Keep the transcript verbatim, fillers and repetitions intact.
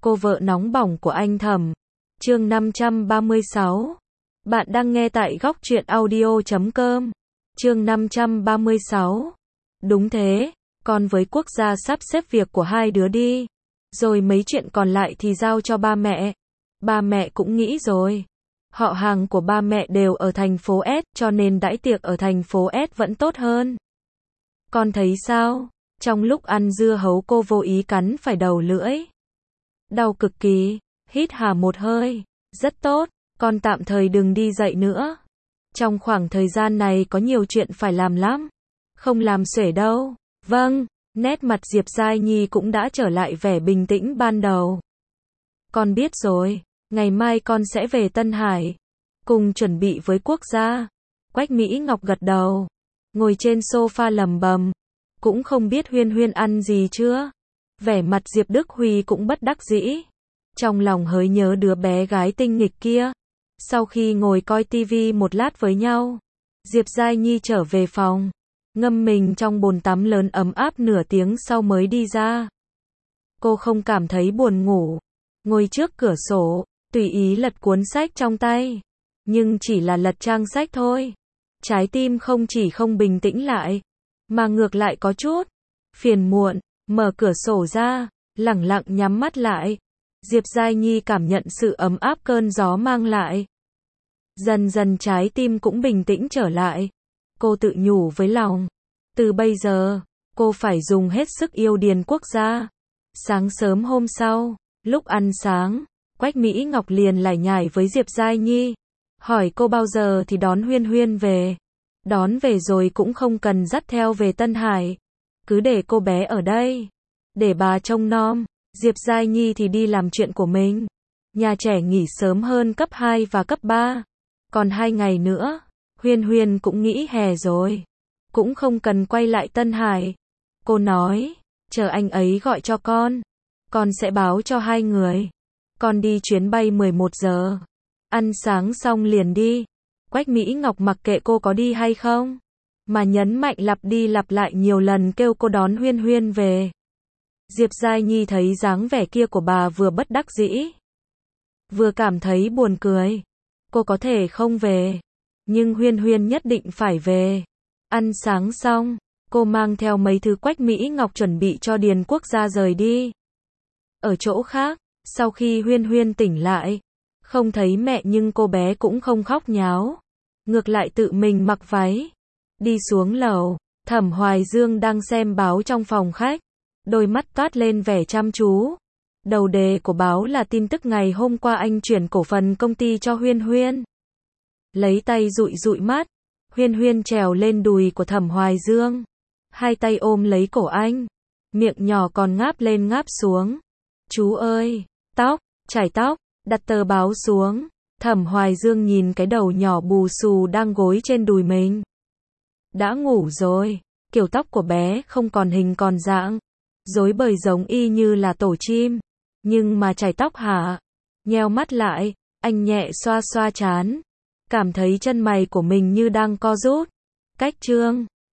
Cô vợ nóng bỏng của anh Thẩm. Chương năm trăm ba mươi sáu. Bạn đang nghe tại góc truyện audio chấm com. Chương năm trăm ba mươi sáu. Đúng thế, con với Quốc gia sắp xếp việc của hai đứa đi. Rồi mấy chuyện còn lại thì giao cho ba mẹ. Ba mẹ cũng nghĩ rồi. Họ hàng của ba mẹ đều ở thành phố S, cho nên đãi tiệc ở thành phố S vẫn tốt hơn. Con thấy sao? Trong lúc ăn dưa hấu cô vô ý cắn phải đầu lưỡi. Đau cực kỳ, hít hà một hơi. Rất tốt, con tạm thời đừng đi dậy nữa. Trong khoảng thời gian này có nhiều chuyện phải làm lắm. Không làm xuể đâu. Vâng, nét mặt Diệp Giai Nhi cũng đã trở lại vẻ bình tĩnh ban đầu. Con biết rồi, ngày mai con sẽ về Tân Hải. Cùng chuẩn bị với Quốc gia. Quách Mỹ Ngọc gật đầu. Ngồi trên sofa lầm bầm. Cũng không biết Huyên Huyên ăn gì chưa. Vẻ mặt Diệp Đức Huy cũng bất đắc dĩ. Trong lòng hỡi nhớ đứa bé gái tinh nghịch kia. Sau khi ngồi coi tivi một lát với nhau, Diệp Giai Nhi trở về phòng. Ngâm mình trong bồn tắm lớn ấm áp nửa tiếng sau mới đi ra. Cô không cảm thấy buồn ngủ. Ngồi trước cửa sổ, tùy ý lật cuốn sách trong tay. Nhưng chỉ là lật trang sách thôi. Trái tim không chỉ không bình tĩnh lại, mà ngược lại có chút phiền muộn. Mở cửa sổ ra, lẳng lặng nhắm mắt lại. Diệp Giai Nhi cảm nhận sự ấm áp cơn gió mang lại. Dần dần trái tim cũng bình tĩnh trở lại. Cô tự nhủ với lòng. Từ bây giờ, cô phải dùng hết sức yêu Điền Quốc gia. Sáng sớm hôm sau, lúc ăn sáng, Quách Mỹ Ngọc liền lải nhải với Diệp Giai Nhi. Hỏi cô bao giờ thì đón Huyên Huyên về. Đón về rồi cũng không cần dắt theo về Tân Hải. Cứ để cô bé ở đây. Để bà trông nom. Diệp Giai Nhi thì đi làm chuyện của mình. Nhà trẻ nghỉ sớm hơn cấp hai và cấp ba. Còn hai ngày nữa, Huyên Huyên cũng nghỉ hè rồi. Cũng không cần quay lại Tân Hải. Cô nói, chờ anh ấy gọi cho con. Con sẽ báo cho hai người. Con đi chuyến bay mười một giờ. Ăn sáng xong liền đi. Quách Mỹ Ngọc mặc kệ cô có đi hay không, mà nhấn mạnh lặp đi lặp lại nhiều lần kêu cô đón Huyên Huyên về. Diệp Giai Nhi thấy dáng vẻ kia của bà vừa bất đắc dĩ, vừa cảm thấy buồn cười. Cô có thể không về, nhưng Huyên Huyên nhất định phải về. Ăn sáng xong, cô mang theo mấy thứ Quách Mỹ Ngọc chuẩn bị cho Điền Quốc gia rời đi. Ở chỗ khác, sau khi Huyên Huyên tỉnh lại, không thấy mẹ nhưng cô bé cũng không khóc nháo. Ngược lại tự mình mặc váy. Đi xuống lầu, Thẩm Hoài Dương đang xem báo trong phòng khách. Đôi mắt toát lên vẻ chăm chú. Đầu đề của báo là tin tức ngày hôm qua anh chuyển cổ phần công ty cho Huyên Huyên. Lấy tay dụi dụi mắt. Huyên Huyên trèo lên đùi của Thẩm Hoài Dương. Hai tay ôm lấy cổ anh. Miệng nhỏ còn ngáp lên ngáp xuống. Chú ơi, tóc, chải tóc. Đặt tờ báo xuống. Thẩm Hoài Dương nhìn cái đầu nhỏ bù xù đang gối trên đùi mình. Đã ngủ rồi. Kiểu tóc của bé không còn hình còn dạng. Rối bời giống y như là tổ chim. Nhưng mà chải tóc hả? Nheo mắt lại, anh nhẹ xoa xoa trán. Cảm thấy chân mày của mình như đang co rút. Cách trương.